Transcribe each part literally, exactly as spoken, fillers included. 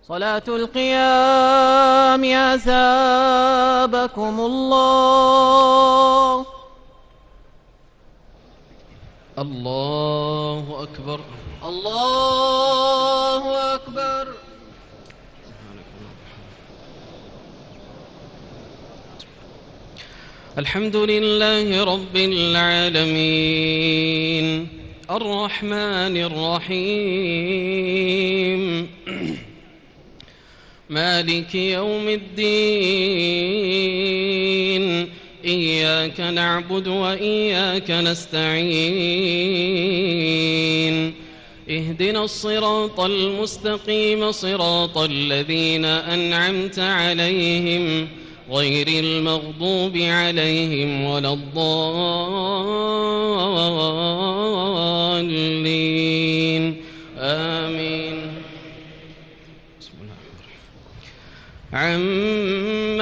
صلاة القيام أثابكم الله. الله أكبر. الله أكبر. الحمد لله رب العالمين الرحمن الرحيم مالك يوم الدين إياك نعبد وإياك نستعين اهدنا الصراط المستقيم صراط الذين أنعمت عليهم غير المغضوب عليهم ولا الضالين آمين. عم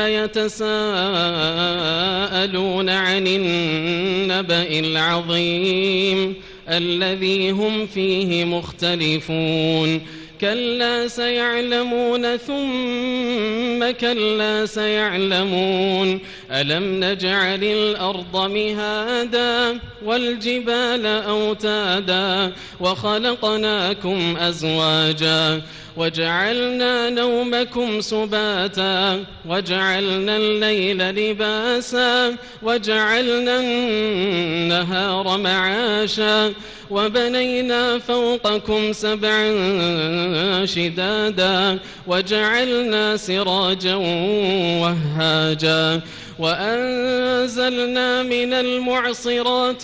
يتساءلون عن النبأ العظيم الذي هم فيه مختلفون كلا سيعلمون ثم كلا سيعلمون ألم نجعل الأرض مهادا والجبال أوتادا وخلقناكم أزواجا وجعلنا نومكم سباتا وجعلنا الليل لباسا وجعلنا النهار معاشا وبنينا فوقكم سبعا شدادا وجعلنا سراجا وهاجا وأنزلنا من المعصرات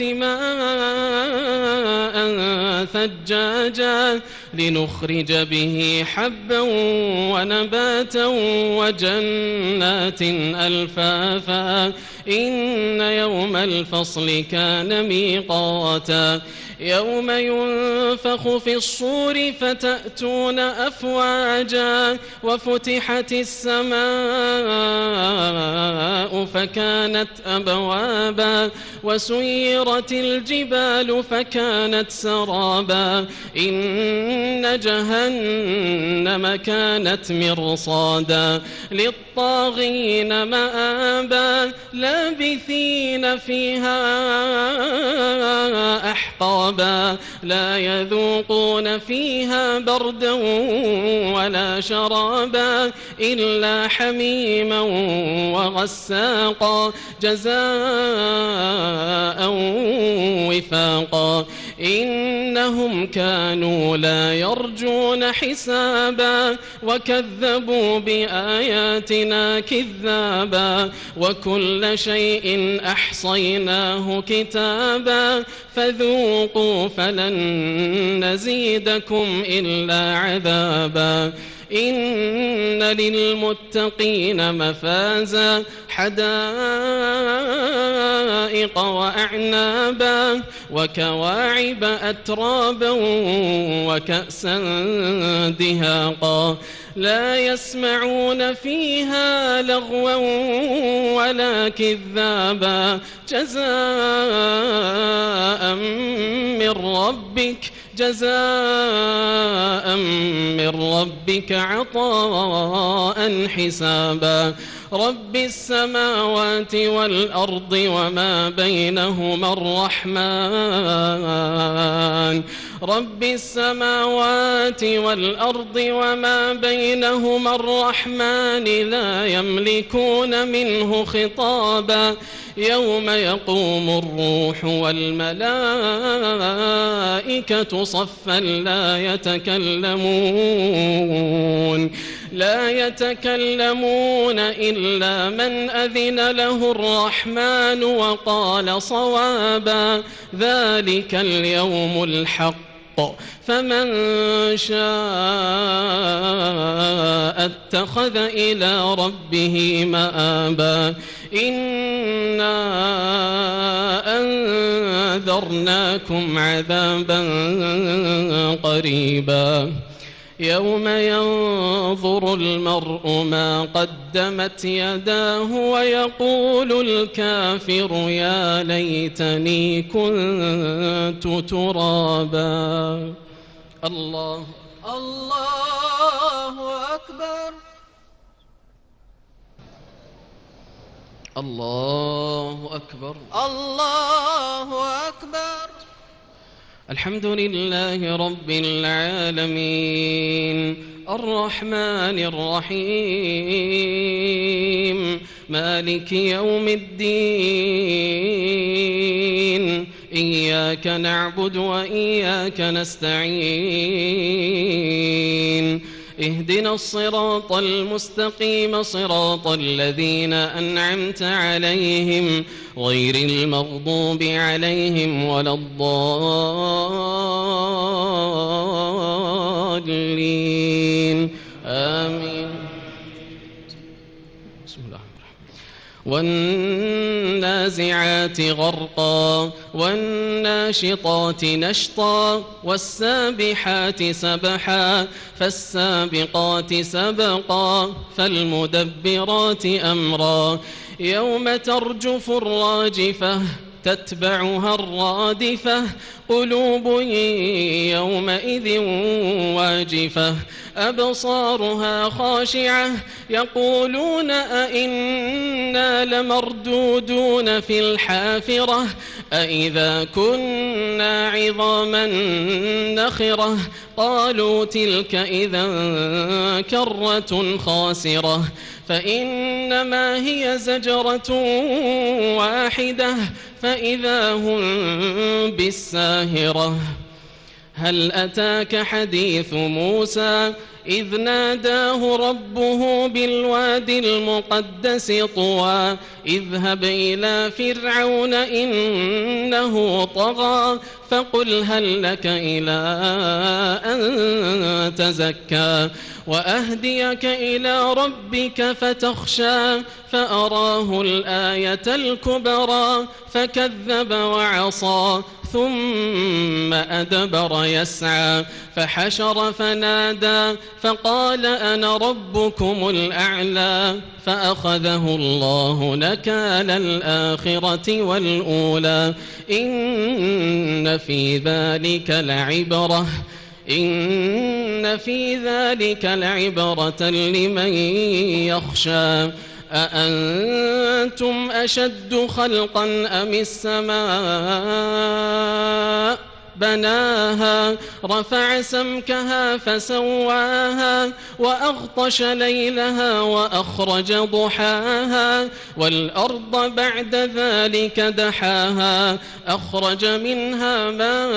ماء ثجاجا لنخرج به حبا ونباتا وجنات ألفافا إن يوم الفصل كان ميقاتا يوم ينفخ في الصور فتأتون أفواجا وفتحت السماء فكانت أبوابا وسيرت الجبال فكانت سرابا إن جهنم كانت مرصادا للطاغين مآبا لابثين فيها أحقابا لا يذوقون فيها بردا ولا شرابا إلا حميما وغساقا جزاء وفاقا إنهم كانوا لا يرجون حسابا وكذبوا بآياتنا كذابا وكل شيء أحصيناه كتابا فذوقوا فلن نزيدكم إلا عذابا إن للمتقين مفازا حدائق وأعنابا وكواعب أترابا وكأسا دهاقا لا يسمعون فيها لغوا ولا كذابا جزاء من ربك جزاء من ربك عطاء حسابا رب السماوات والأرض وما بينهما الرحمن رب السماوات والأرض وما بينهما الرحمن لا يملكون منه خطابا يوم يقوم الروح والملائكة صفا لا يتكلمون لا يتكلمون إلا من أذن له الرحمن وقال صوابا ذلك اليوم الحق فمن شاء اتخذ إلى ربه مآبا إنا أنذرناكم عذابا قريبا يوم ينظر المرء ما قدمت يداه ويقول الكافر يا ليتني كنت ترابا. الله الله أكبر. الله أكبر. الله أكبر. الحمد لله رب العالمين الرحمن الرحيم مالك يوم الدين إياك نعبد وإياك نستعين اهدنا الصراط المستقيم صراط الذين أنعمت عليهم غير المغضوب عليهم ولا الضالين آمين. بسم الله الرحمن الرحيم. والنازعات غرقا والناشطات نشطا والسابحات سبحا فالسابقات سبقا فالمدبرات أمرا يوم ترجف الراجفة تتبعها الرادفة قلوب يومئذ واجفة أبصارها خاشعة يقولون أئنا لمردودون في الحافرة أئذا كنا عظاما نخرة قالوا تلك إذا كرة خاسرة فإنما هي زجرة واحدة فإذا هم بالساهرة. هل أتاك حديث موسى إذ ناداه ربه بالوادي المقدس طوى اذهب إلى فرعون إنه طغى فقل هل لك إلى أن تزكى وأهديك إلى ربك فتخشى فأراه الآية الكبرى فكذب وعصى ثم أدبر يسعى فحشر فنادى فقال أنا ربكم الأعلى فأخذه الله نكال الآخرة والأولى إن في ذلك لعبرة إن في ذلك لعبرة لمن يخشى أأنتم أشد خلقا أم السماء بناها رفع سمكها فسواها وأغطش ليلها وأخرج ضحاها والأرض بعد ذلك دحاها أخرج منها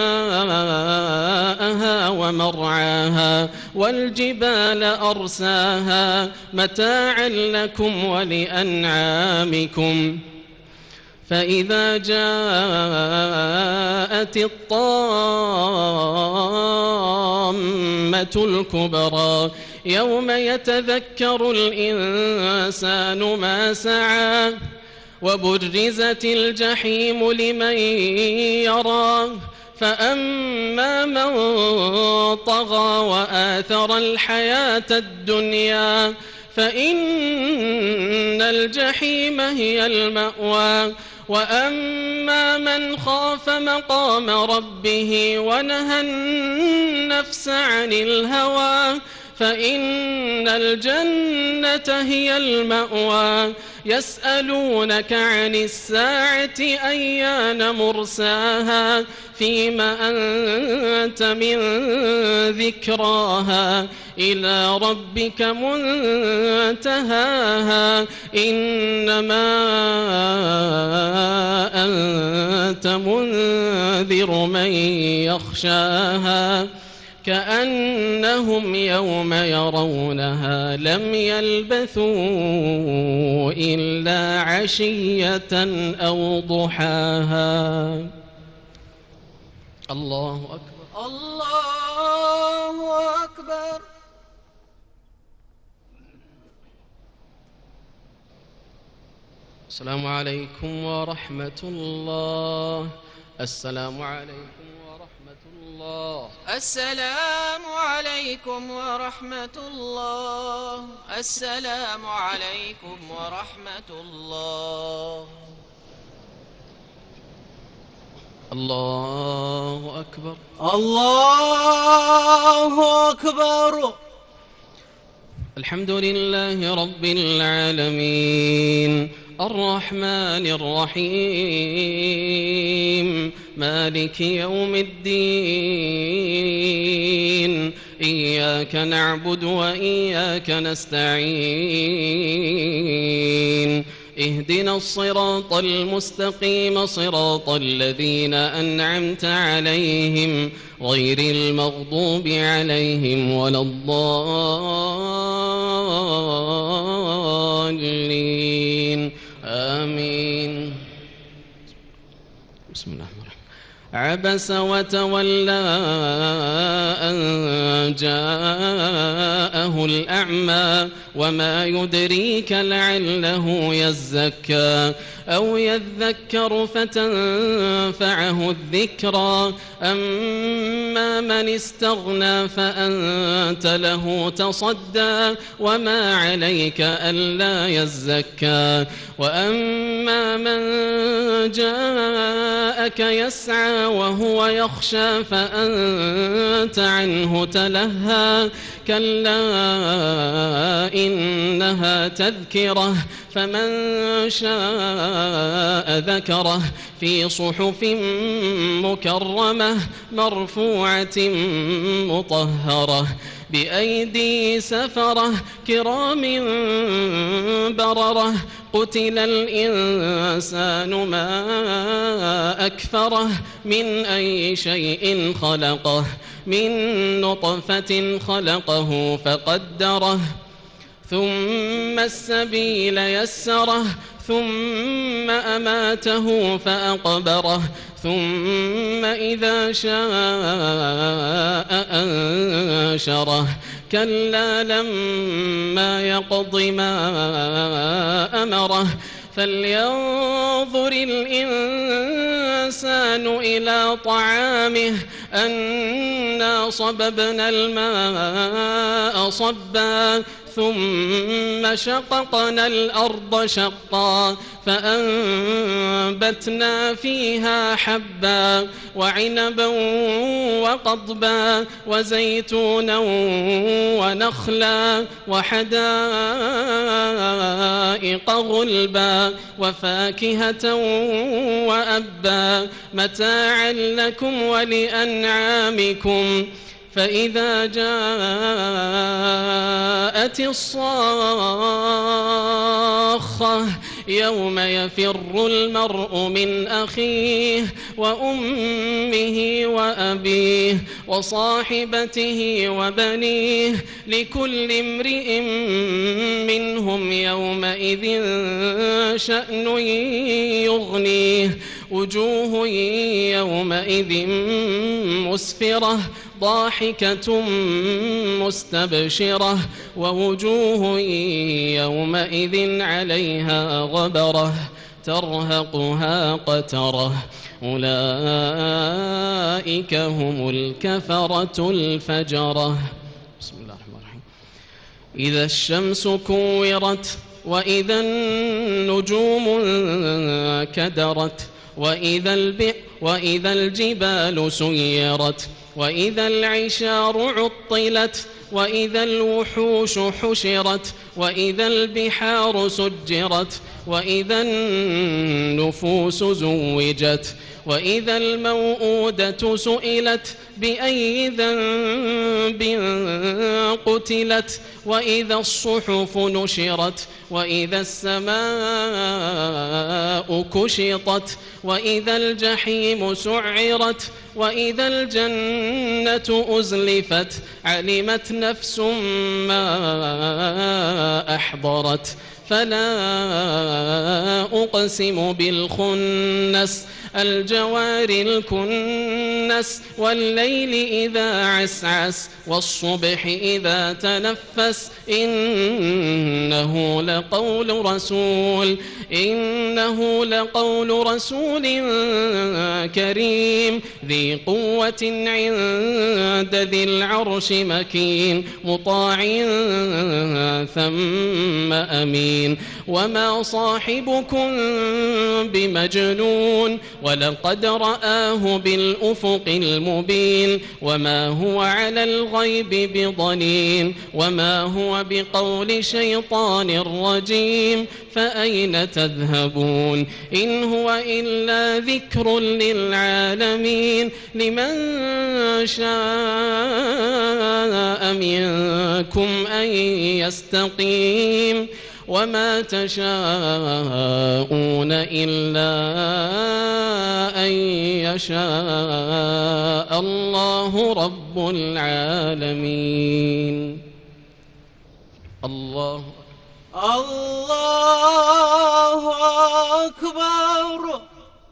ماءها ومرعاها والجبال أرساها متاعا لكم ولأنعامكم فإذا جاءت الطامة الكبرى يوم يتذكر الإنسان ما سعى وبرزت الجحيم لمن يرى فأما من طغى وآثر الحياة الدنيا فإن الجحيم هي المأوى وأما من خاف مقام ربه ونهى النفس عن الهوى فإن الجنة هي المأوى يسألونك عن الساعة أيان مرساها فيما أنت من ذكراها إلى ربك منتهاها إنما أنت منذر من يخشاها كأنهم يوم يرونها لم يلبثوا إلا عشية أو ضحاها. الله أكبر. الله أكبر. السلام عليكم ورحمة الله. السلام عليكم ورحمة الله. السلام عليكم ورحمة الله. السلام عليكم ورحمة الله. الله أكبر. الله أكبر. الحمد لله رب العالمين الرحمن الرحيم مالك يوم الدين إياك نعبد وإياك نستعين اهدنا الصراط المستقيم صراط الذين أنعمت عليهم غير المغضوب عليهم ولا الضالين آمين. بسم الله الرحمن الرحيم. عبس وتولى أن جاءه الأعمى وما يدريك لعله يزكى أو يذكر فتنفعه الذكرى أما من استغنى فأنت له تصدى وما عليك ألا يزكى وأما من جاءك يسعى وهو يخشى فأنت عنه تلهى كلا إنها تذكرة فمن شاء ذكره في صحف مكرمة مرفوعة مطهرة بأيدي سفرة كرام بررة قتل الإنسان ما أكفره من أي شيء خلقه من نطفة خلقه فقدره ثم السبيل يسره ثم أماته فأقبره ثم إذا شاء أنشره كلا لما يقض ما أمره فلينظر الإنسان إلى طعامه أنا صببنا الماء صبا ثم شققنا الأرض شقا فأنبتنا فيها حبا وعنبا وقضبا وزيتونا ونخلا وحدائق غلبا وفاكهة وأبا متاعا لكم ولأنعامكم فإذا جاءت الصاخة يوم يفر المرء من أخيه وأمه وأبيه وصاحبته وبنيه لكل امرئ منهم يومئذ شأن يغنيه وجوه يومئذ مسفرة ضاحكة مستبشرة ووجوه يومئذ عليها غبرة ترهقها قترة أولئك هم الكفرة الفجرة. بسم الله الرحمن الرحيم. إذا الشمس كورت وإذا النجوم كدرت وإذا, الب... وإذا الجبال سيرت وإذا العشار عطلت وإذا الوحوش حشرت وإذا البحار سجرت وإذا النفوس زوجت وإذا الموءودة سئلت بأي ذنب قتلت وإذا الصحف نشرت وإذا السماء كشطت وإذا الجحيم سعرت وإذا الجنة أزلفت علمت نفس ما أحضرت فلا أقسم بالخنس الجوار الكنس والليل إذا عسعس والصبح إذا تنفس إنه لقول رسول إنه لقول رسول كريم ذي قوة عند ذي العرش مكين مطاع ثم أمين وما صاحبكم بمجنون ولقد رآه بالأفق المبين وما هو على الغيب بضنين وما هو بقول شيطان رجيم فأين تذهبون إن هو إلا ذكر للعالمين لمن شاء منكم أن يستقيم وما تشاءون إلا أن يشاء الله رب العالمين. الله الله أكبر.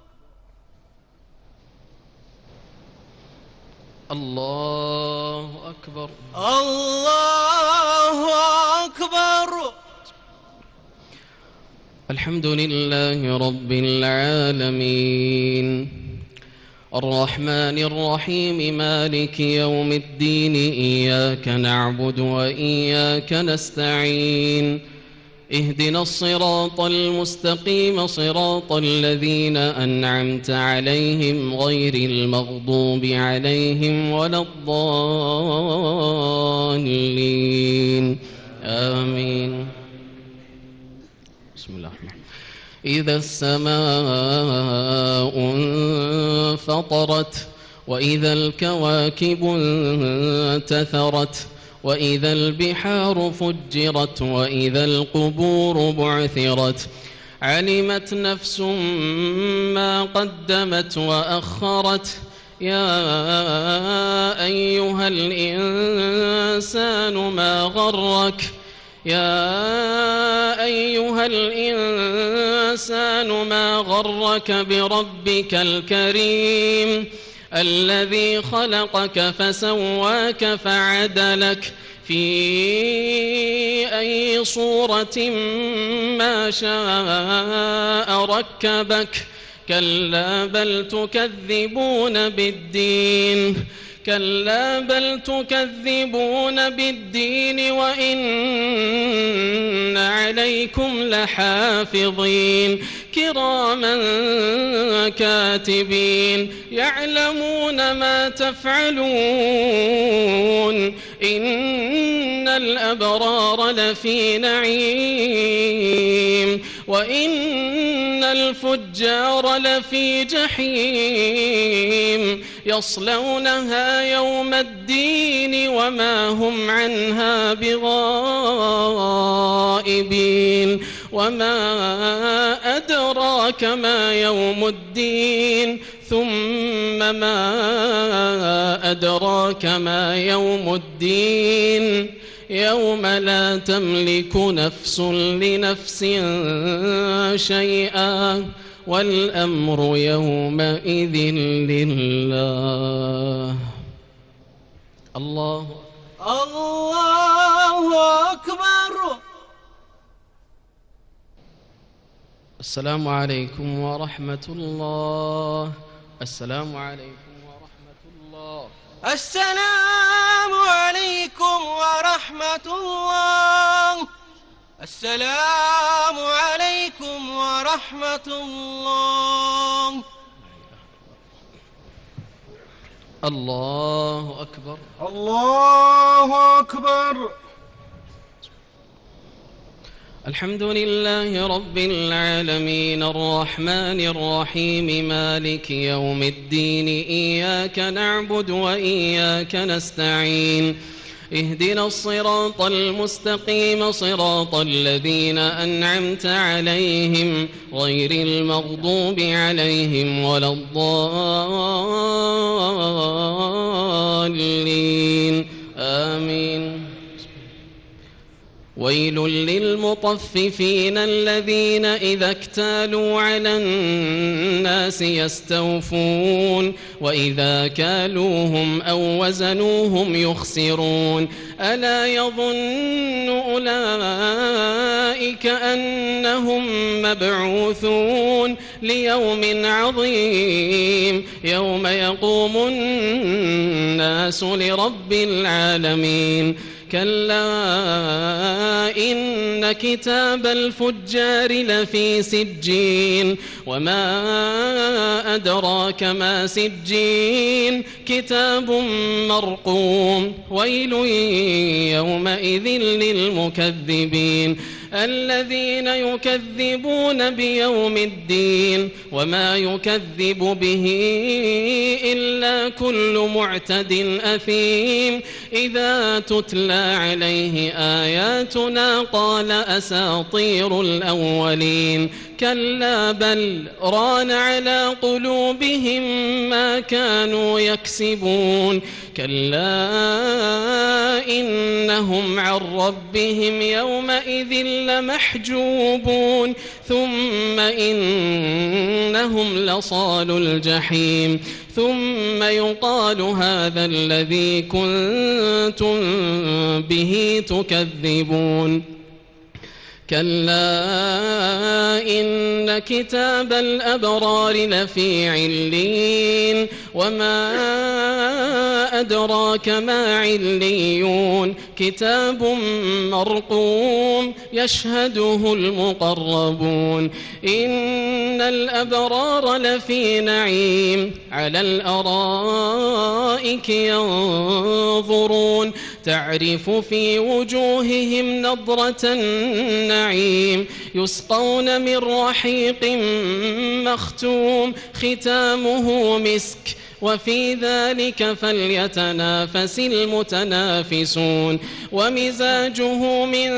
الله أكبر. الله أكبر. الحمد لله رب العالمين الرحمن الرحيم مالك يوم الدين إياك نعبد وإياك نستعين اهدنا الصراط المستقيم صراط الذين أنعمت عليهم غير المغضوب عليهم ولا الضالين آمين. بسم الله الرحمن الرحيم. إذا السماء انفطرت وإذا الكواكب انتثرت وإذا البحار فجرت وإذا القبور بعثرت علمت نفس ما قدمت وأخرت يا أيها الإنسان ما غرك يا أيها الإنسان ما غرك بربك الكريم الذي خلقك فسواك فعدلك في أي صورة ما شاء ركبك كلا بل تكذبون بالدين كلا بل تكذبون بالدين وإن عليكم لحافظين كراما كاتبين يعلمون ما تفعلون إن الأبرار لفي نعيم وإن الفجار لفي جحيم يصلونها يوم الدين وما هم عنها بغائبين وما أدراك ما يوم الدين ثم ما أدراك ما يوم الدين يوم لا تملك نفس لنفس شيئا والأمر يومئذ لله. الله الله أكبر. السلام عليكم ورحمة الله. السلام عليكم ورحمة الله. السلام عليكم ورحمة الله. السلام عليكم ورحمة الله. الله أكبر. الله أكبر. الحمد لله رب العالمين الرحمن الرحيم مالك يوم الدين إياك نعبد وإياك نستعين اهدنا الصراط المستقيم صراط الذين أنعمت عليهم غير المغضوب عليهم ولا الضالين آمين. ويل للمطففين الذين إذا اكتالوا على الناس يستوفون وإذا كالوهم أو وزنوهم يخسرون ألا يظن أولئك أنهم مبعوثون ليوم عظيم يوم يقوم الناس لرب العالمين كلا إن إن كتاب الفجار لفي سجين وما أدراك ما سجين كتاب مرقوم ويل يومئذ للمكذبين الذين يكذبون بيوم الدين وما يكذب به إلا كل معتد أثيم إذا تتلى عليه آياتنا قال أساطير الأولين كلا بل ران على قلوبهم ما كانوا يكسبون كلا إنهم عن ربهم يومئذ لمحجوبون ثم إنهم لصالو الجحيم ثم يقال هذا الذي كنتم به تكذبون كلا إن كتاب الأبرار لفي علين وما أدراك ما عليون كتاب مرقوم يشهده المقربون إن الأبرار لفي نعيم على الأرائك ينظرون تعرف في وجوههم نضرة النعيم يسقون من رحيق مختوم ختامه مسك وفي ذلك فليتنافس المتنافسون ومزاجه من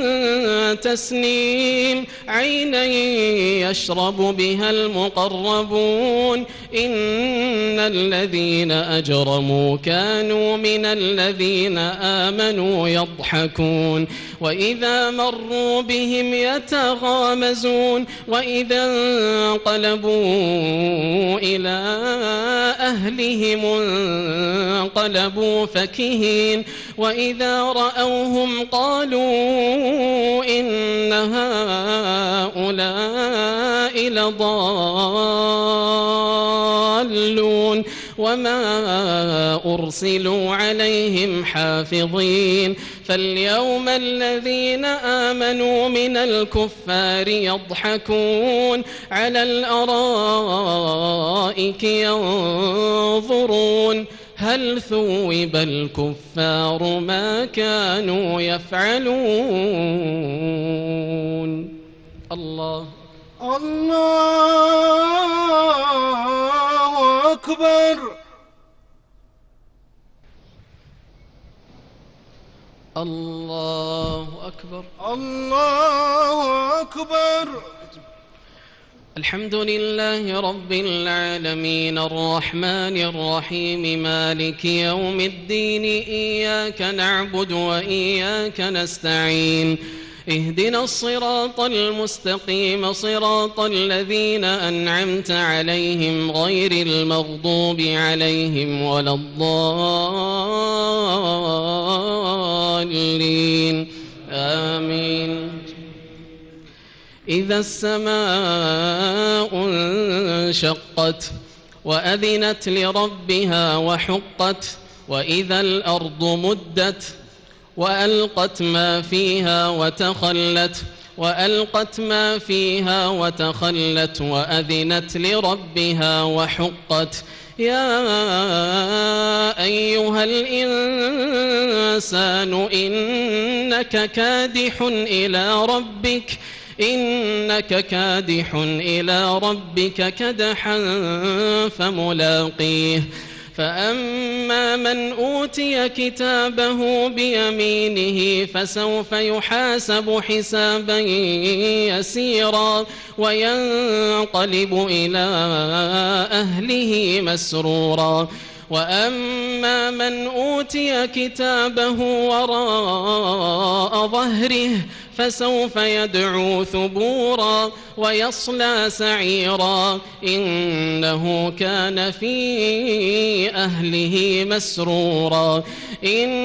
تسنيم عينا يشرب بها المقربون إن الذين أجرموا كانوا من الذين آمنوا يضحكون وإذا مروا بهم يتغامزون وإذا انقلبوا إلى أهلهم انقلبوا فكهين وإذا رأوهم قالوا إن هؤلاء لضالون وما أرسلوا عليهم حافظين فاليوم الذين آمنوا من الكفار يضحكون على الأرائك ينظرون هل ثوب الكفار ما كانوا يفعلون الله الله أكبر الله أكبر الله أكبر الحمد لله رب العالمين الرحمن الرحيم مالك يوم الدين إياك نعبد وإياك نستعين اهدنا الصراط المستقيم صراط الذين أنعمت عليهم غير المغضوب عليهم ولا الضالين آمين إذا السماء انشقت وأذنت لربها وحقت وإذا الأرض مدت وألقت ما فيها وتخلت وألقت ما فيها وتخلت وأذنت لربها وحقت يا أيها الإنسان إنك كادح إلى ربك إنك كادح إلى ربك كدحا فملاقيه فأما من أوتي كتابه بيمينه فسوف يحاسب حسابا يسيرا وينقلب إلى أهله مسرورا وأما من أوتي كتابه وراء ظهره فسوف يدعو ثبورا ويصلى سعيرا إنه كان في أهله مسرورا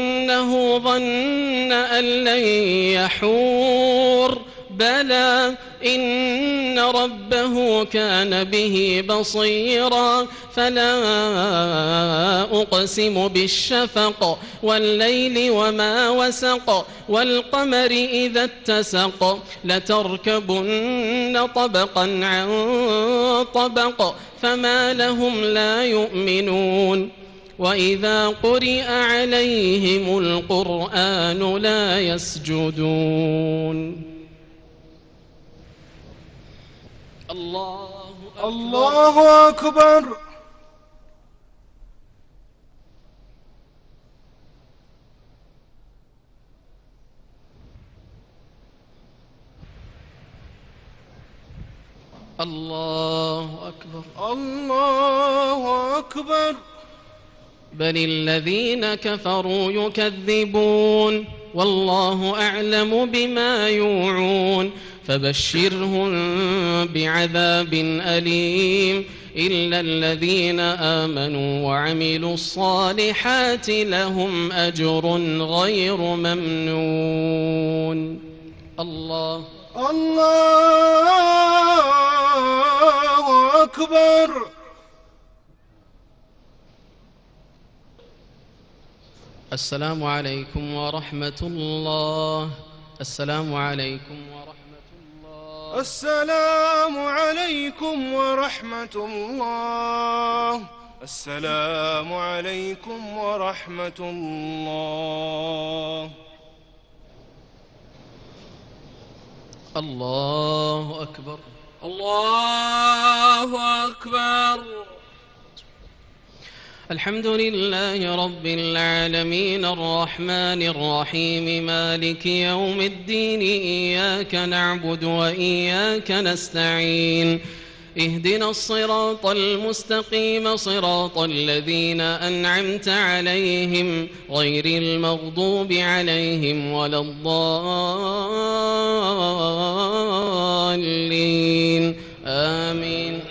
إنه ظن أن لن يحور بلى إن ربه كان به بصيرا فلا أقسم بالشفق والليل وما وسق والقمر إذا اتسق لتركبن طبقا عن طبق فما لهم لا يؤمنون وإذا قرئ عليهم القرآن لا يسجدون. الله أكبر الله أكبر. الله أكبر الله أكبر. بل الذين كفروا يكذبون والله أعلم بما يوعون فبشرهم بعذاب أليم إلا الذين آمنوا وعملوا الصالحات لهم أجر غير ممنون. الله الله أكبر. السلام عليكم ورحمة الله. السلام عليكم ورحمة الله. السلام عليكم ورحمة الله. السلام عليكم ورحمة الله. الله أكبر الله أكبر. الحمد لله رب العالمين الرحمن الرحيم مالك يوم الدين إياك نعبد وإياك نستعين اهدنا الصراط المستقيم صراط الذين أنعمت عليهم غير المغضوب عليهم ولا الضالين آمين.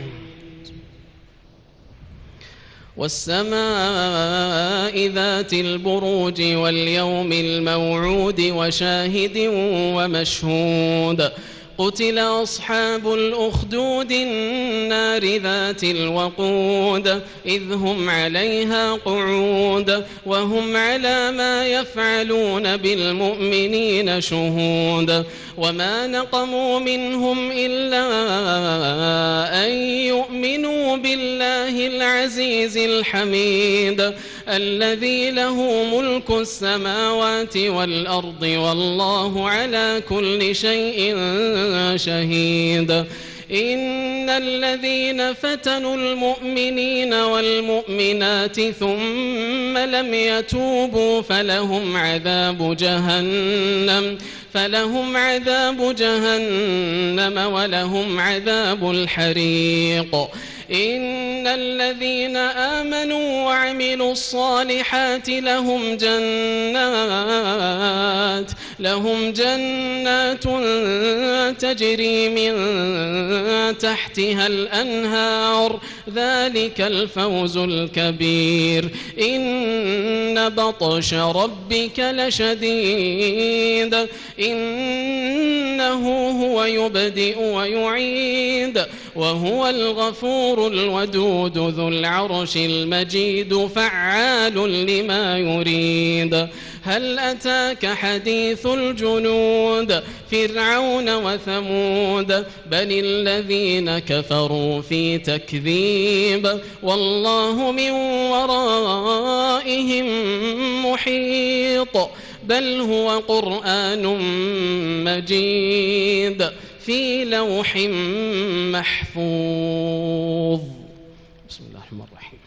والسماء ذات البروج واليوم الموعود وشاهد ومشهود قتل أصحاب الأخدود النار ذات الوقود إذ هم عليها قعود وهم على ما يفعلون بالمؤمنين شهود وما نقموا منهم إلا أن يؤمنوا بالله العزيز الحميد الذي له ملك السماوات والأرض والله على كل شيء شهيد. إن الذين فتنوا المؤمنين والمؤمنات ثم لم يتوبوا فلهم عذاب جهنم فلهم عذاب جهنم ولهم عذاب الحريق. إن الذين آمنوا وعملوا الصالحات لهم جنات لهم جنات تجري من تحتها الأنهار ذلك الفوز الكبير. إن بطش ربك لشديد إنه هو يبدئ ويعيد وهو الغفور الودود ذو العرش المجيد فعال لما يريد. هل أتاك حديث الجنود فرعون وثمود بل الذين كفروا في تكذيب والله من ورائهم محيط بل هو قرآن مجيد في لوح محفوظ. بسم الله الرحمن الرحيم.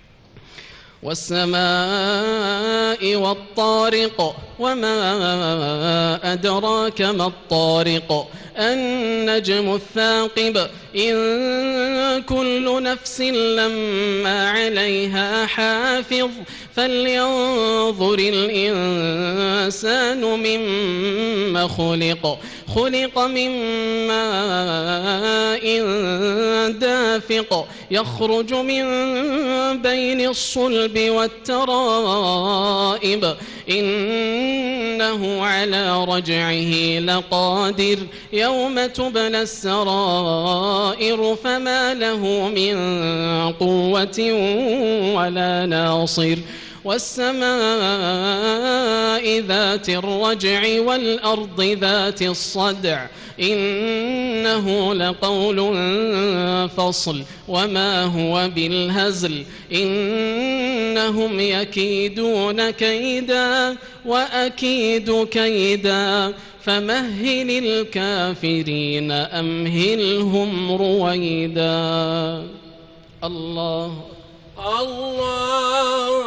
والسماء والطارق وما أدراك ما الطارق النجم الثاقب إن كل نفس لما عليها حافظ فلينظر الإنسان مما خلق خلق من ماء دافق يخرج من بين الصلب والترائب إن إنه على رجعه لقادر يوم تبلى السرائر فما له من قوة ولا ناصر والسماء ذات الرجع والأرض ذات الصدع إنه لقول فصل وما هو بالهزل إنهم يكيدون كيدا وأكيد كيدا فمهل الكافرين أمهلهم رويدا. الله الله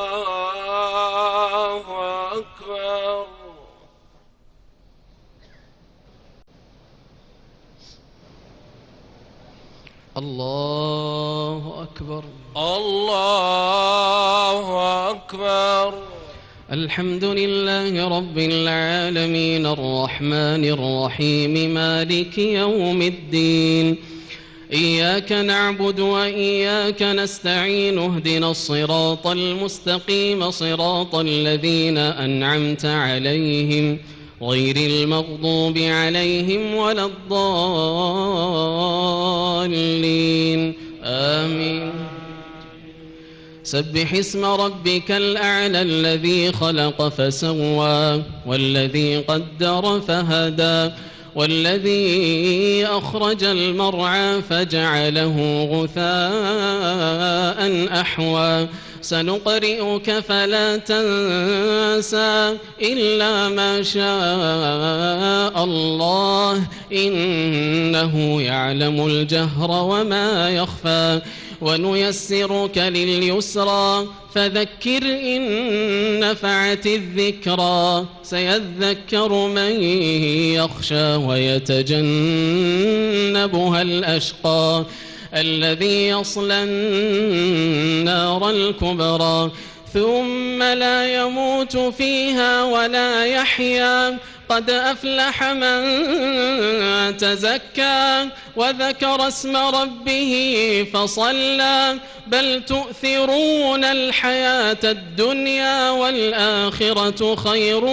أكبر. الله أكبر. الله أكبر. الحمد لله رب العالمين الرحمن الرحيم مالك يوم الدين إياك نعبد وإياك نستعين اهدنا الصراط المستقيم صراط الذين أنعمت عليهم غير المغضوب عليهم ولا الضالين آمين. سبح اسم ربك الأعلى الذي خلق فسوى والذي قدر فهدى والذي أخرج المرعى فجعله غثاء أحوى سنقرئك فلا تنسى إلا ما شاء الله إنه يعلم الجهر وما يخفى ونيسرك لليسرى فذكر إن نفعت الذكرى سيذكر من يخشى ويتجنبها الأشقى الذي يصلى النار الكبرى ثم لا يموت فيها ولا يحيا قد أفلح من تزكى وذكر اسم ربه فصلى بل تؤثرون الحياة الدنيا والآخرة خير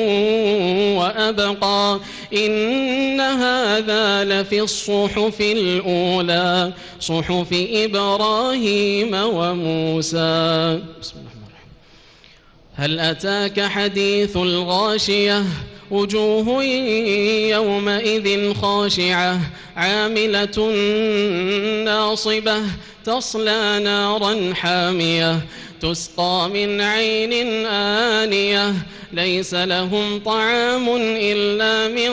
وأبقى إن هذا لفي الصحف الأولى صحف إبراهيم وموسى. بسم الله الرحمن الرحيم. هل أتاك حديث الغاشية وجوه يومئذ خاشعة عاملة ناصبة تصلى نارا حامية تسقى من عين آنية ليس لهم طعام إلا من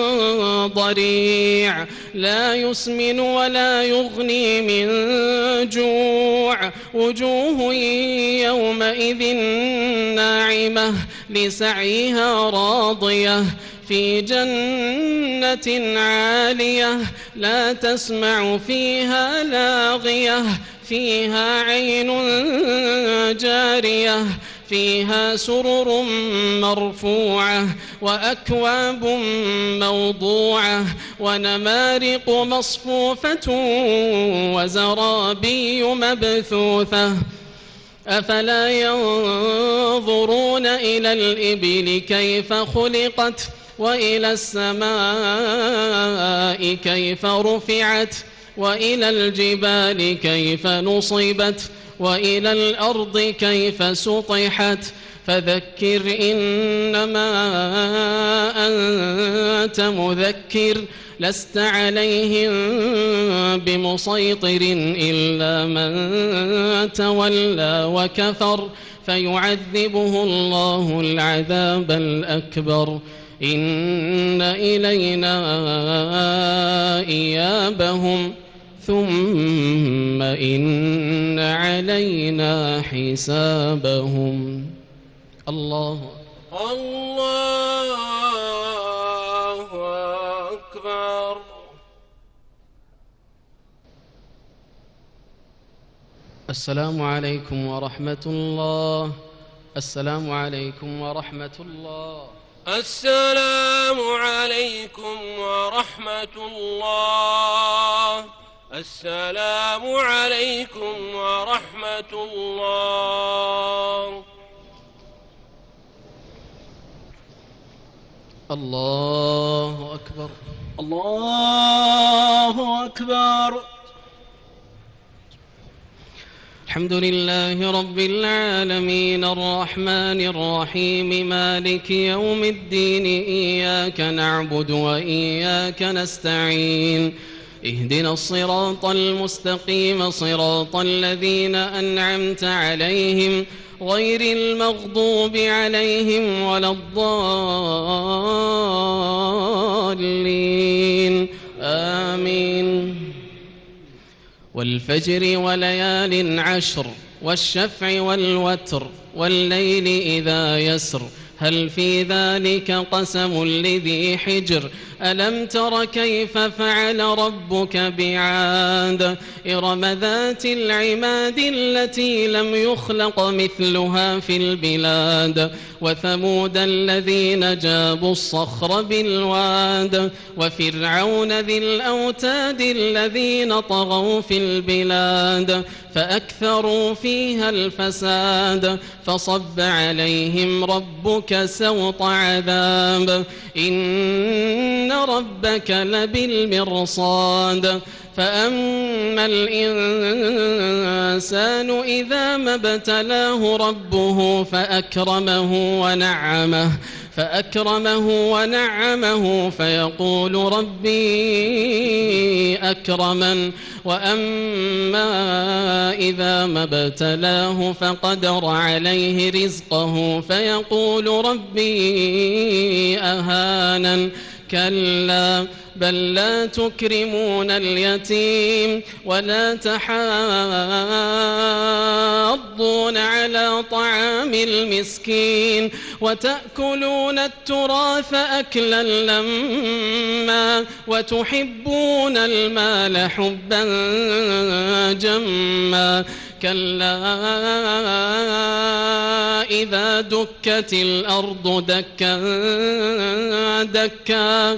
ضريع لا يسمن ولا يغني من جوع وجوه يومئذ ناعمة لسعيها راضية في جنة عالية لا تسمع فيها لاغية فيها عين جارية فيها سرر مرفوعة وأكواب موضوعة ونمارق مصفوفة وزرابي مبثوثة أفلا ينظرون إلى الإبل كيف خلقت وإلى السماء كيف رفعت وإلى الجبال كيف نصبت وإلى الأرض كيف سطحت فذكر إنما أنت مذكر لست عليهم بمسيطر إلا من تولى وكفر فيعذبه الله العذاب الأكبر إن إلينا إيابهم ثم إن علينا حسابهم. الله الله أكبر. السلام عليكم ورحمة الله. السلام عليكم ورحمة الله. السلام عليكم ورحمة الله. السلام عليكم ورحمة الله. الله أكبر. الله أكبر. الحمد لله رب العالمين الرحمن الرحيم مالك يوم الدين إياك نعبد وإياك نستعين اهدنا الصراط المستقيم صراط الذين أنعمت عليهم غير المغضوب عليهم ولا الضالين آمين. والفجر وليال عشر والشفع والوتر والليل إذا يسر هل في ذلك قسم لذي حجر ألم تر كيف فعل ربك بعاد إرم ذات العماد التي لم يخلق مثلها في البلاد وثمود الذين جابوا الصخر بالواد وفرعون ذي الأوتاد الذين طغوا في البلاد فأكثروا فيها الفساد فصب عليهم ربك سوط عذاب إن ربك لبالمرصاد فأما الإنسان إذا ما ابتلاه ربه فأكرمه ونعمه فأكرمه ونعمه فيقول ربي أكرمن وأما إذا ما ابتلاه فقدر عليه رزقه فيقول ربي أهانن كلا بل لا تكرمون اليتيم ولا تحاضون على طعام المسكين وتأكلون التراث أكلا لما وتحبون المال حبا جما كلا إذا دكت الأرض دكا دكا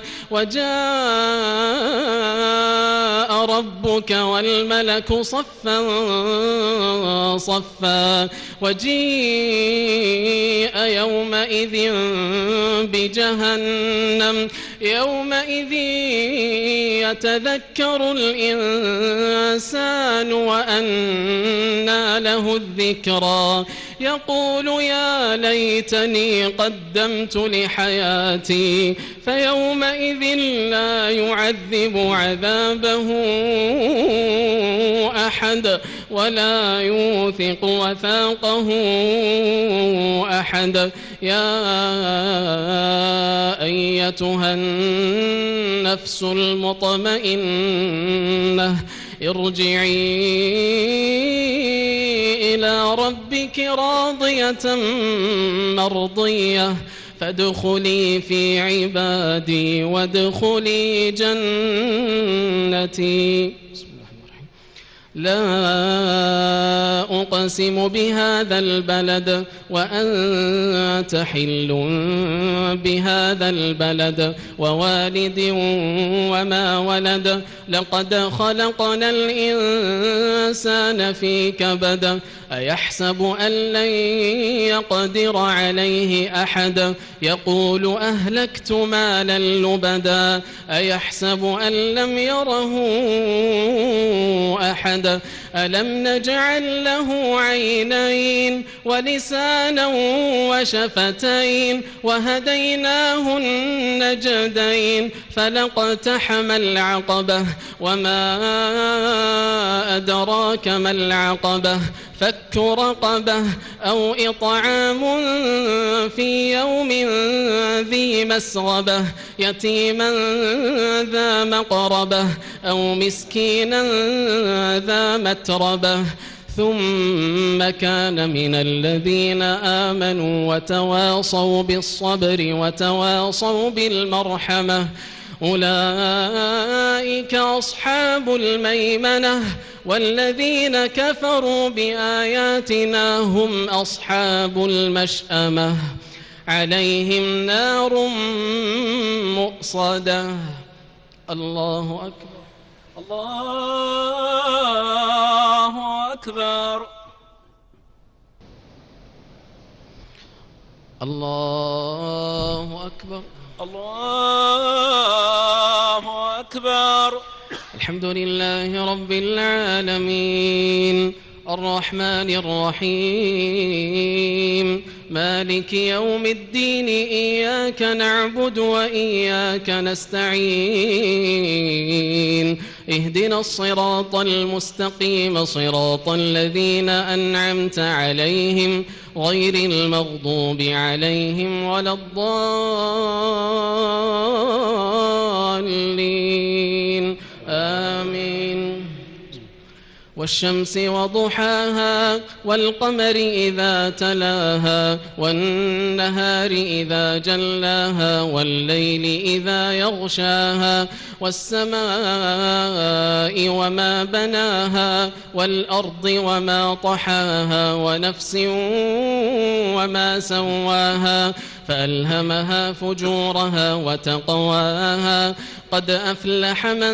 وجاء ربك والملك صفا صفا وجيء يومئذ بجهنم يومئذ يتذكر الإنسان وأنى له الذكرى يقول يا ليتني قدمت لحياتي فيومئذ لا يعذب عذابه أحد ولا يوثق وثاقه أحد يا أيتها النفس المطمئنة ارجعي إلى ربك راضية مرضية فادخلي في عبادي وادخلي جنتي. لا أقسم بهذا البلد وأنت حل بهذا البلد ووالد وما ولد لقد خلقنا الإنسان في كبد أيحسب أن لن يقدر عليه أحد يقول أهلكت مالا لبدا أيحسب أن لم يره أحد ألم نجعل له عينين ولسانا وشفتين وهديناه النجدين فلاقتحم العقبة وما أدراك ما العقبة فك رقبة أو إطعام في يوم ذي مسغبة يتيما ذا مقربة أو مسكينا ذا متربة ثم كان من الذين آمنوا وتواصوا بالصبر وتواصوا بالمرحمة أولئك أصحاب الميمنة والذين كفروا بآياتنا هم أصحاب المشأمة عليهم نار مؤصدة. الله أكبر. الله أكبر. الله أكبر. الله أكبر. الحمد لله رب العالمين الرحمن الرحيم مالك يوم الدين إياك نعبد وإياك نستعين اهدنا الصراط المستقيم صراط الذين أنعمت عليهم غير المغضوب عليهم ولا الضالين آمين. والشمس وضحاها والقمر إذا تلاها والنهار إذا جلاها والليل إذا يغشاها والسماء وما بناها والأرض وما طحاها ونفس وما سواها فألهمها فجورها وتقواها قد أفلح من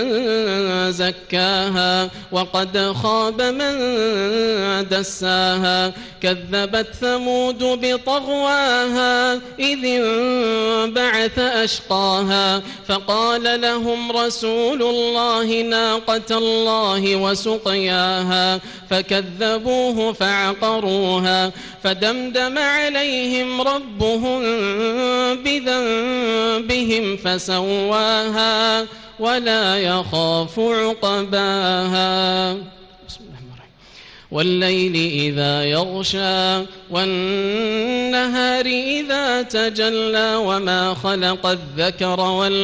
زكاها وقد خاب من دساها كذبت ثمود بطغواها إذ انبعث أشقاها فقال لهم رسول الله ناقة الله وسقياها فكذبوه فعقروها فدمدم عليهم ربهم بذنبهم فسواها ولا يخاف عقباها. بسم الله الرحمن الرحيم. والليل إذا يغشى والنهار إذا تجلى وما خلق الذكر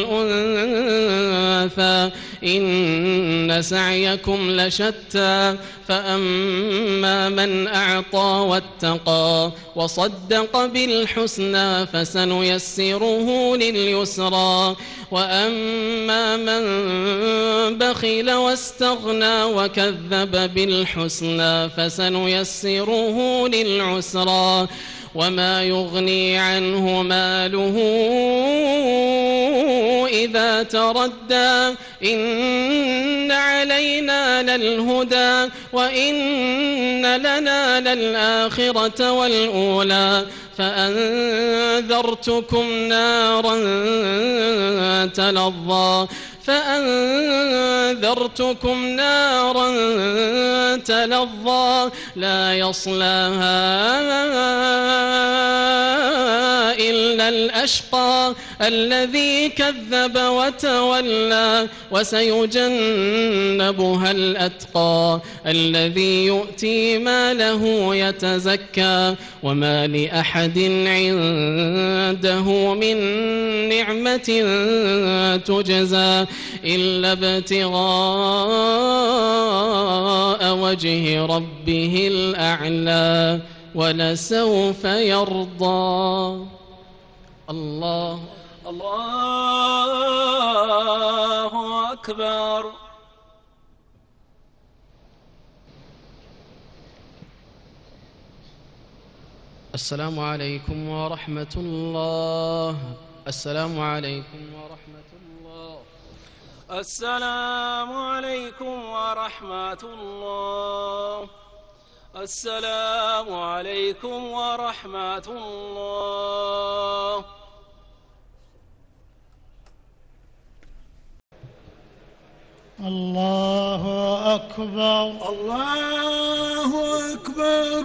والأنثى إن سعيكم لشتى فأما من أعطى واتقى وصدق بالحسنى فسنيسره لليسرى وأما من بخل واستغنى وكذب بالحسنى فسنيسره للعسرى وما يغني عنه ماله إذا تردى إن علينا للهدى وإن لنا للآخرة والأولى فأنذرتكم نارا تلظى فأنذرتكم نارا تلظى لا يصلاها إلا الأشقى الذي كذب وتولى وسيجنبها الأتقى الذي يؤتي ماله يتزكى وما لأحد عنده من نعمة تجزى إلا ابتغاء وجه ربه الأعلى ولسوف يرضى. الله الله أكبر. السلام عليكم ورحمة الله. السلام عليكم ورحمة الله. السلام عليكم ورحمة الله. السلام عليكم ورحمة الله. الله أكبر. الله أكبر.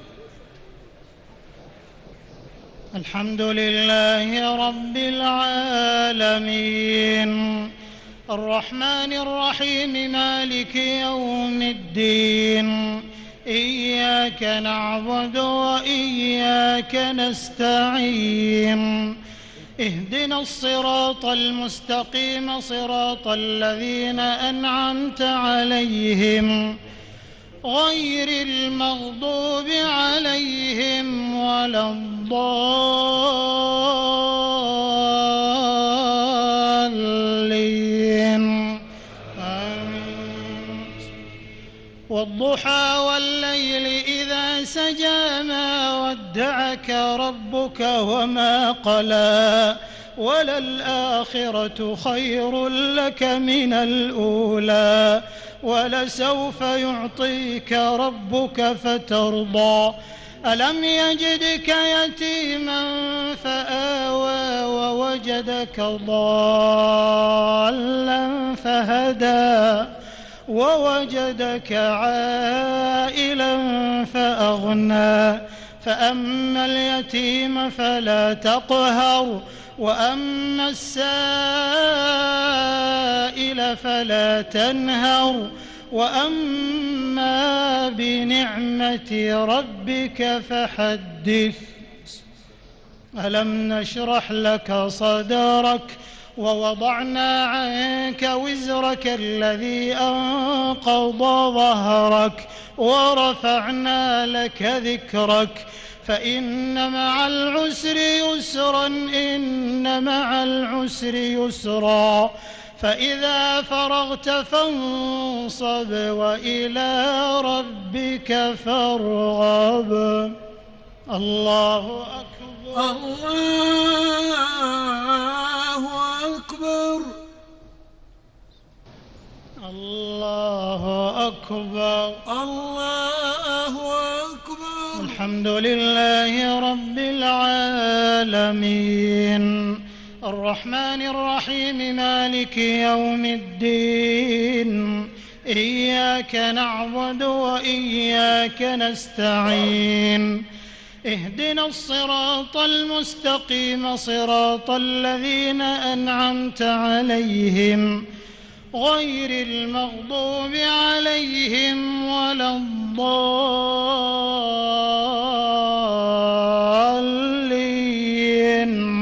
الحمد لله رب العالمين الرحمن الرحيم مالك يوم الدين إياك نعبد وإياك نستعين اهدنا الصراط المستقيم صراط الذين أنعمت عليهم غير المغضوب عليهم ولا الضالين آمين. والضحى والليل إذا سجى ما ودعك ربك وما قلى وللآخرة خير لك من الأولى ولسوف يعطيك ربك فترضى ألم يجدك يتيما فآوى ووجدك ضالا فهدى ووجدك عائلا فأغنى فأما اليتيم فلا تقهر وأما السائل فلا تنهر وأما بنعمة ربك فحدث. ألم نشرح لك صدرك ووضعنا عنك وزرك الذي أنقض ظهرك ورفعنا لك ذكرك فإن مع العسر يسرا إن مع العسر يسرا فإذا فرغت فانصب وإلى ربك فارغب. الله أكبر الله أكبر الله أكبر الله أكبر. الحمد لله رب العالمين الرحمن الرحيم مالك يوم الدين إياك نعبد وإياك نستعين اهدنا الصراط المستقيم صراط الذين أنعمت عليهم غير المغضوب عليهم ولا الضالين.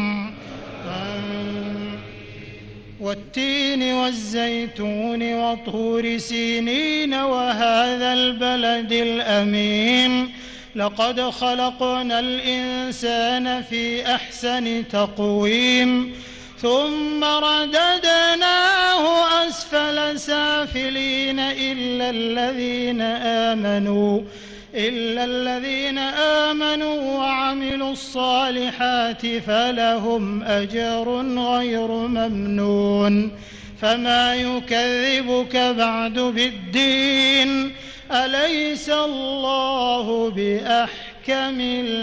والتين والزيتون وطور سينين وهذا البلد الأمين لقد خلقنا الإنسان في أحسن تقويم ثم رددناه أسفل سافلين إلا الذين آمنوا إلا الذين آمنوا وعملوا الصالحات فلهم أجر غير ممنون. فما يكذبك بعد بالدين أليس الله بأحكم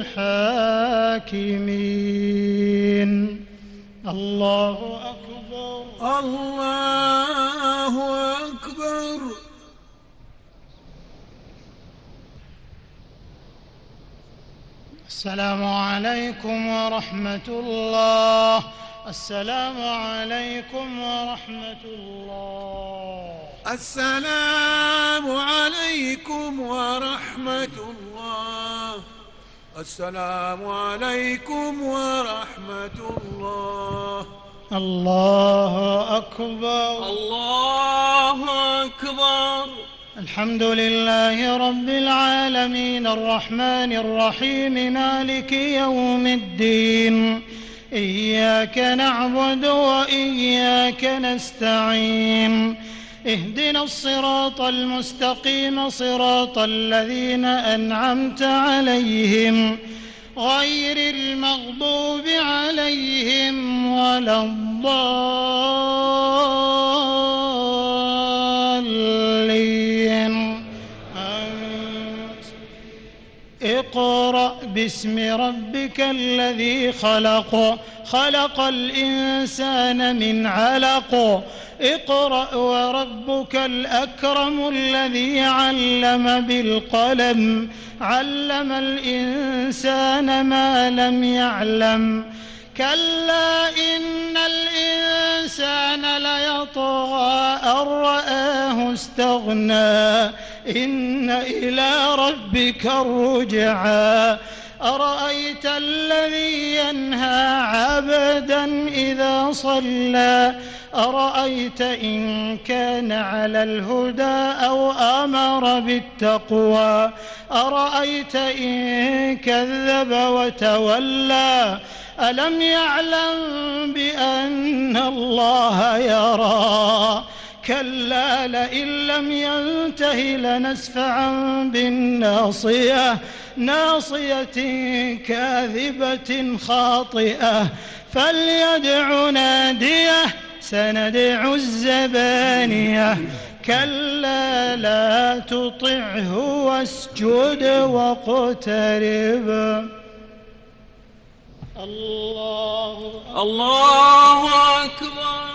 الحاكمين. الله أكبر الله أكبر. السلام عليكم ورحمة الله. السلام عليكم ورحمة الله. السلام عليكم ورحمة الله. السلام عليكم ورحمة الله. الله أكبر الله أكبر. الحمد لله رب العالمين الرحمن الرحيم مالك يوم الدين إياك نعبد وإياك نستعين اهدنا الصراط المستقيم صراط الذين أنعمت عليهم غير المغضوب عليهم ولا الضالين. اقرأ باسم ربك الذي خلق خلق الإنسان من علق اقرأ وربك الأكرم الذي علم بالقلم علم الإنسان ما لم يعلم كلا إن الإنسان ليطغى أن رآه استغنى إن إلى ربك الرجعى أرأيت الذي ينهى عبدا إذا صلى أرأيت إن كان على الهدى أو أمر بالتقوى أرأيت إن كذب وتولى ألم يعلم بأن الله يرى كلا لئن لم ينته لنسفعا بالناصية ناصية كاذبة خاطئة فليدع ناديه سندع الزبانية كلا لا تطعه واسجد واقترب. الله الله أكبر.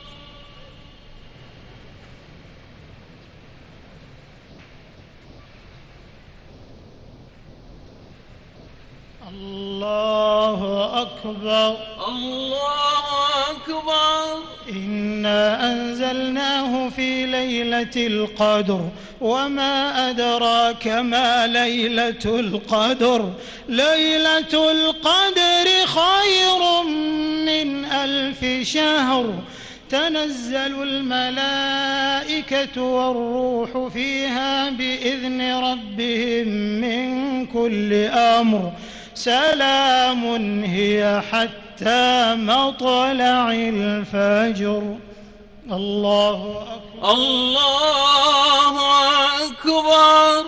الله أكبر. الله أكبر. إنا أنزلناه في ليلة القدر وما أدراك ما ليلة القدر ليلة القدر خير من ألف شهر تنزل الملائكة والروح فيها بإذن ربهم من كل أمر سلام هي حتى مطلع الفجر. الله أكبر. الله أكبر.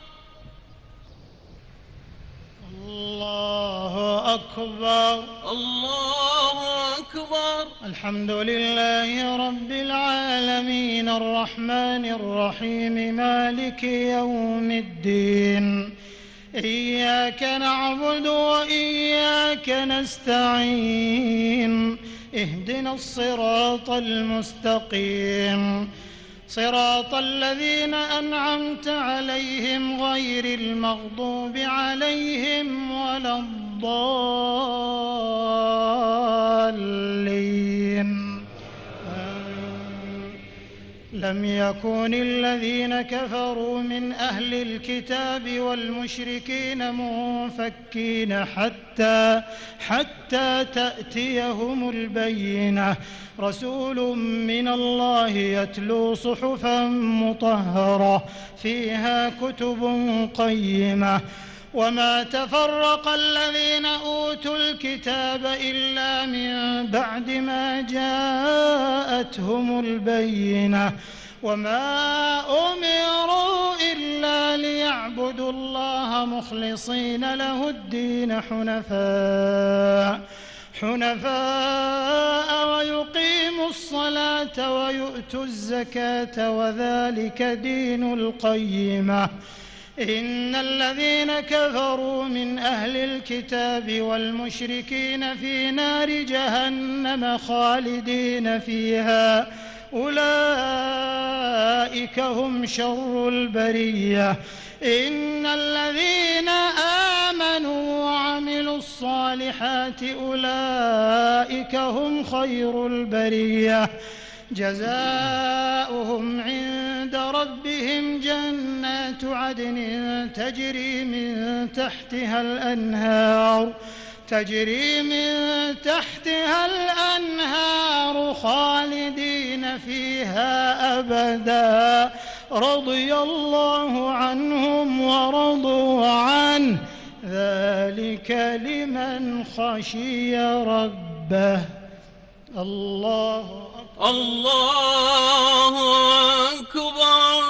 الله أكبر. الله أكبر. الحمد لله رب العالمين الرحمن الرحيم مالك يوم الدين إياك نعبد وإياك نستعين اهدنا الصراط المستقيم صراط الذين أنعمت عليهم غير المغضوب عليهم ولا الضالين. لم يكن الذين كفروا من أهل الكتاب والمشركين منفكين حتى حتى تأتيهم البينة رسول من الله يتلو صحفا مطهرة فيها كتب قيمة وما تفرق الذين أوتوا الكتاب إلا من بعد ما جاءتهم البينة وما أمروا إلا ليعبدوا الله مخلصين له الدين حنفاء حنفاء ويقيموا الصلاة ويؤتوا الزكاة وذلك دين القيمة. إن الذين كفروا من أهل الكتاب والمشركين في نار جهنم خالدين فيها أولئك هم شر البرية. إن الذين آمنوا وعملوا الصالحات أولئك هم خير البرية جزاؤهم عند ربهم جنات عدن تجري من تحتها الأنهار تجري من تحتها الأنهار خالدين فيها أبدا رضي الله عنهم ورضوا عنه ذلك لمن خشي ربه. الله أكبر. الله أكبر.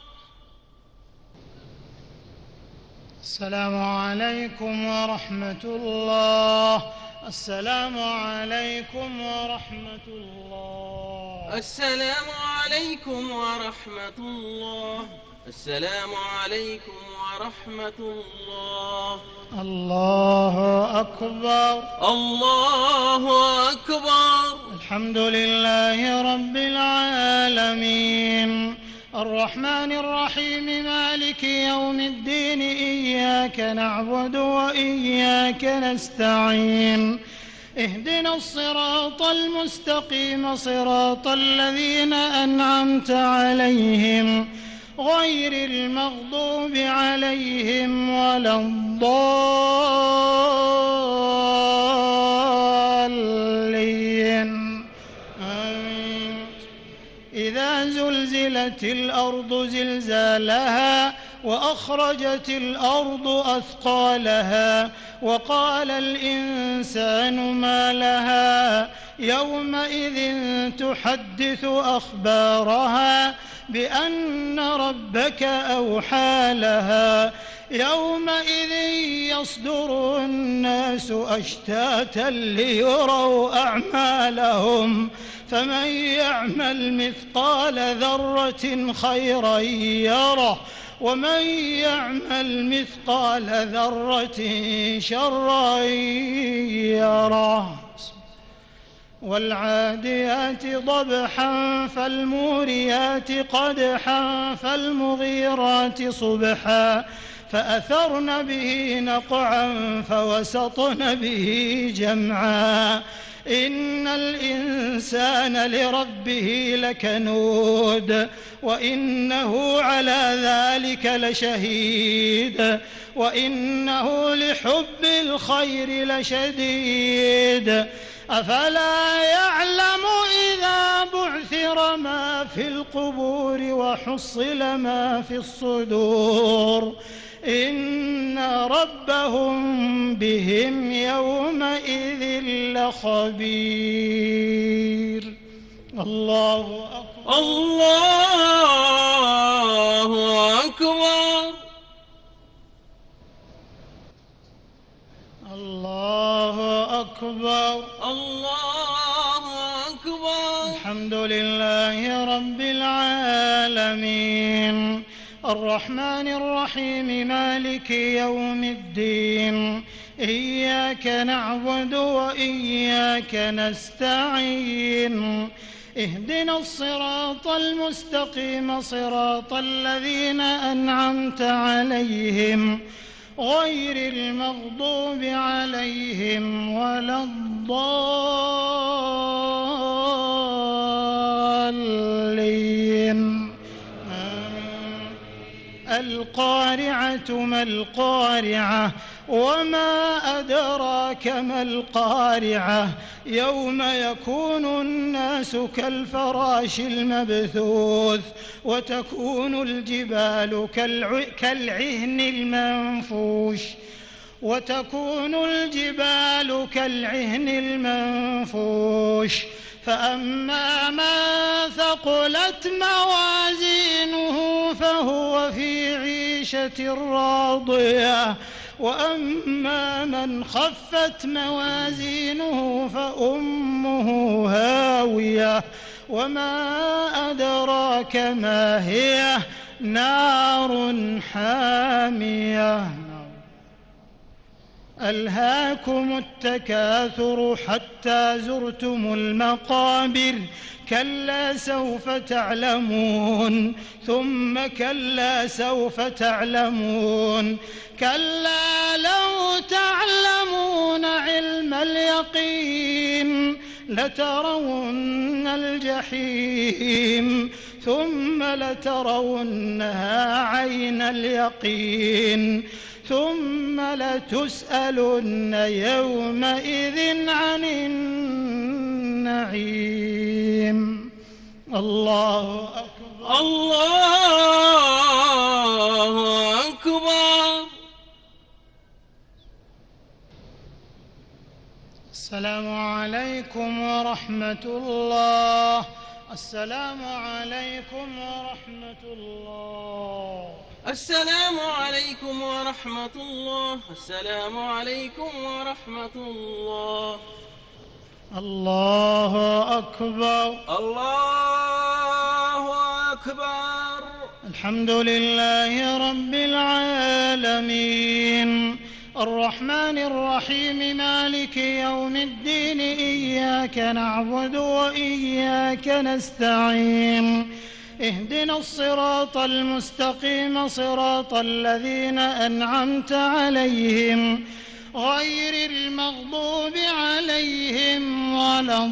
السلام عليكم ورحمة الله. السلام عليكم ورحمة الله. السلام عليكم ورحمة الله. السلام عليكم ورحمة الله. الله أكبر. الله أكبر. الحمد لله رب العالمين الرحمن الرحيم مالك يوم الدين إياك نعبد وإياك نستعين اهدنا الصراط المستقيم صراط الذين أنعمت عليهم غير المغضوب عليهم ولا الضالين. آمين. إذا زلزلت الأرض زلزالها وأخرجت الأرض أثقالها وقال الإنسان ما لها يومئذ تحدث أخبارها بأن ربك أوحى لها يومئذ يصدر الناس أشتاتا ليروا أعمالهم فمن يعمل مثقال ذرة خيرا يره ومن يعمل مثقال ذرة شرا يره والعاديات ضبحا فالموريات قدحا فالمغيرات صبحا فأثرن به نقعا فوسطن به جمعا إن الإنسان لربه لكنود وإنه على ذلك لشهيد وإنه لحب الخير لشديد أفلا يعلم إذا بعثر ما في القبور وحصل ما في الصدور إن ربهم بهم يومئذ لخبير. الله أكبر الله أكبر الله أكبر الله أكبر. الحمد لله رب العالمين الرحمن الرحيم مالك يوم الدين إياك نعبد وإياك نستعين اهدنا الصراط المستقيم صراط الذين أنعمت عليهم غير المغضوب عليهم ولا الضالين. القارعة ما القارعة وما أدراك ما القارعة يوم يكون الناس كالفراش المبثوث وتكون الجبال كالعهن المنفوش وتكون الجبال كالعهن المنفوش فأما من ثقلت موازينه فهو في عيشة راضية وأما من خفت موازينه فأمه هاوية وما أدراك ما هي نار حامية. ألهاكم التكاثر حتى زرتم المقابر كلا سوف تعلمون ثم كلا سوف تعلمون كلا لو تعلمون علم اليقين لترون الجحيم ثم لترونها عين اليقين ثم لتسألن يومئذ عن النعيم. الله أكبر الله أكبر. السلام عليكم ورحمة الله. السلام عليكم ورحمة الله. السلام عليكم ورحمة الله. السلام عليكم ورحمة الله. الله أكبر الله أكبر. الحمد لله رب العالمين الرحمن الرحيم مالك يوم الدين إياك نعبد وإياك نستعين اهدنا الصراط المستقيم صراط الذين أنعمت عليهم غير المغضوب عليهم ولا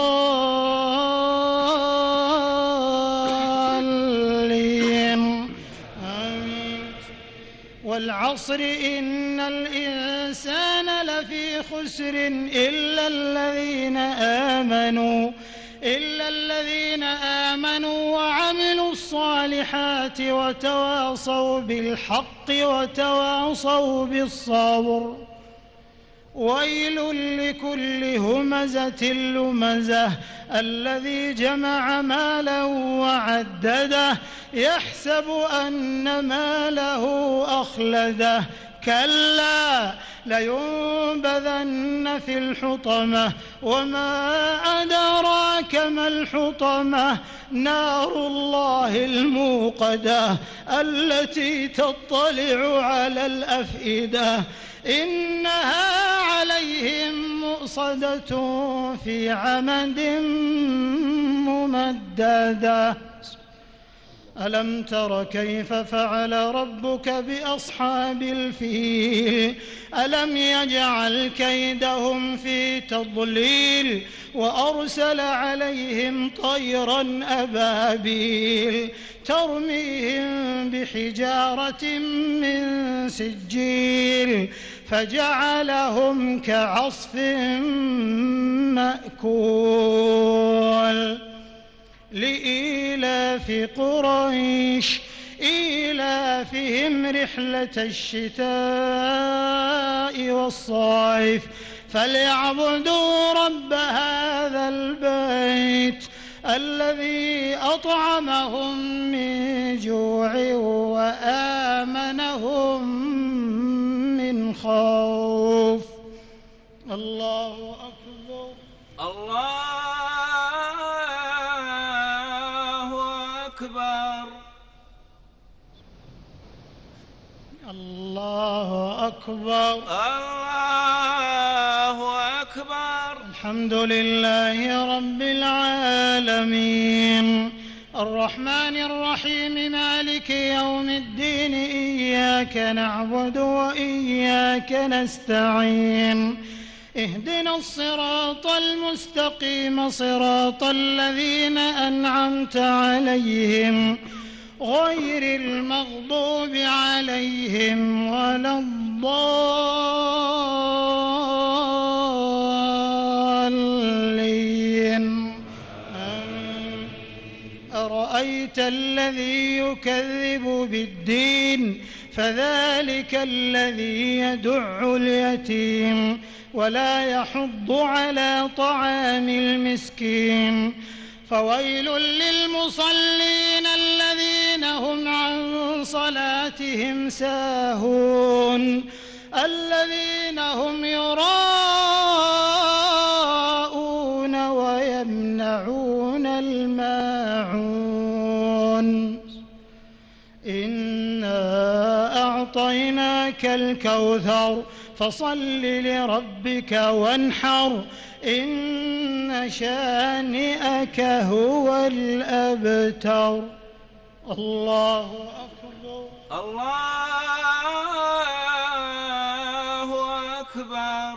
الضالين. آمين. والعصر إن الإنسان لفي خسر إلا الذين آمنوا إلا الذين آمنوا وعملوا الصالحات وتواصوا بالحق وتواصوا بالصبر ويل لكل همزة لمزة الذي جمع مالا وعدده يحسب أن ماله أخلده كلا لينبذن في الحطمة وما أدراك ما الحطمة نار الله الموقدة التي تطلع على الأفئدة إنها عليهم مؤصدة في عمد ممددة ألم تر كيف فعل ربك بأصحاب الفيل ألم يجعل كيدهم في تضليل وأرسل عليهم طيرا أبابيل ترميهم بحجارة من سجيل فجعلهم كعصف مأكول لإيلاف قريش إيلافهم رحلة الشتاء والصيف فليعبدوا رب هذا البيت الذي أطعمهم من جوع وآمنهم من خوف. الله أكبر. الله أكبر. الله أكبر. الله أكبر. الحمد لله رب العالمين الرحمن الرحيم مالك يوم الدين إياك نعبد وإياك نستعين اهدنا الصراط المستقيم صراط الذين أنعمت عليهم غير المغضوب عليهم ولا الضالين. أرأيت الذي يكذب بالدين فذلك الذي يدع اليتيم ولا يحض على طعام المسكين فويل للمصلين الذين هم عن صلاتهم ساهون الذين هم يراءون ويمنعون الماعون. إنا أعطيناك الكوثر فصل لربك وانحر إن شانئك هو الأبتر. الله أكبر. الله أكبر.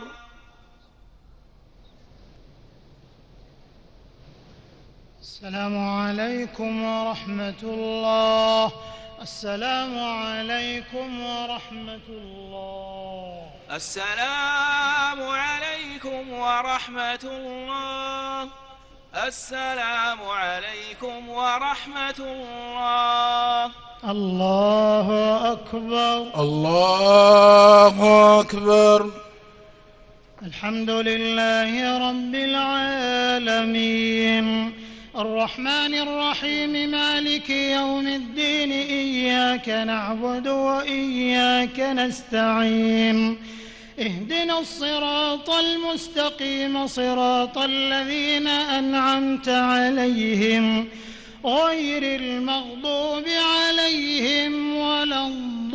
السلام عليكم ورحمة الله. السلام عليكم ورحمة الله. السلام عليكم ورحمة الله. السلام عليكم ورحمة الله. الله أكبر. الله أكبر. الحمد لله رب العالمين الرحمن الرحيم مالك يوم الدين إياك نعبد وإياك نستعين اهدنا الصراط المستقيم صراط الذين أنعمت عليهم غير المغضوب عليهم ولا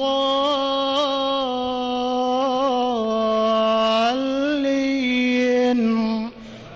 الضالين.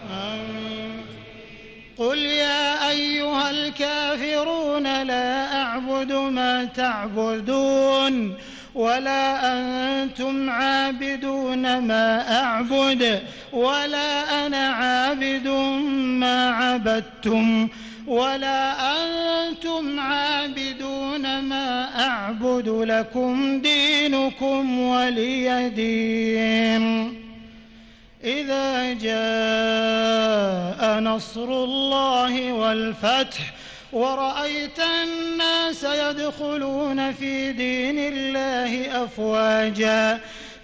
قل يا أيها الكافرون لا أعبد ما تعبدون ولا أنتم عابدون ما أعبد ولا أنا عابد ما عبدتم ولا أنتم عابدون ما أعبد لكم دينكم ولي دين. إذا جاء نصر الله والفتح ورأيت الناس يدخلون في دين الله أفواجا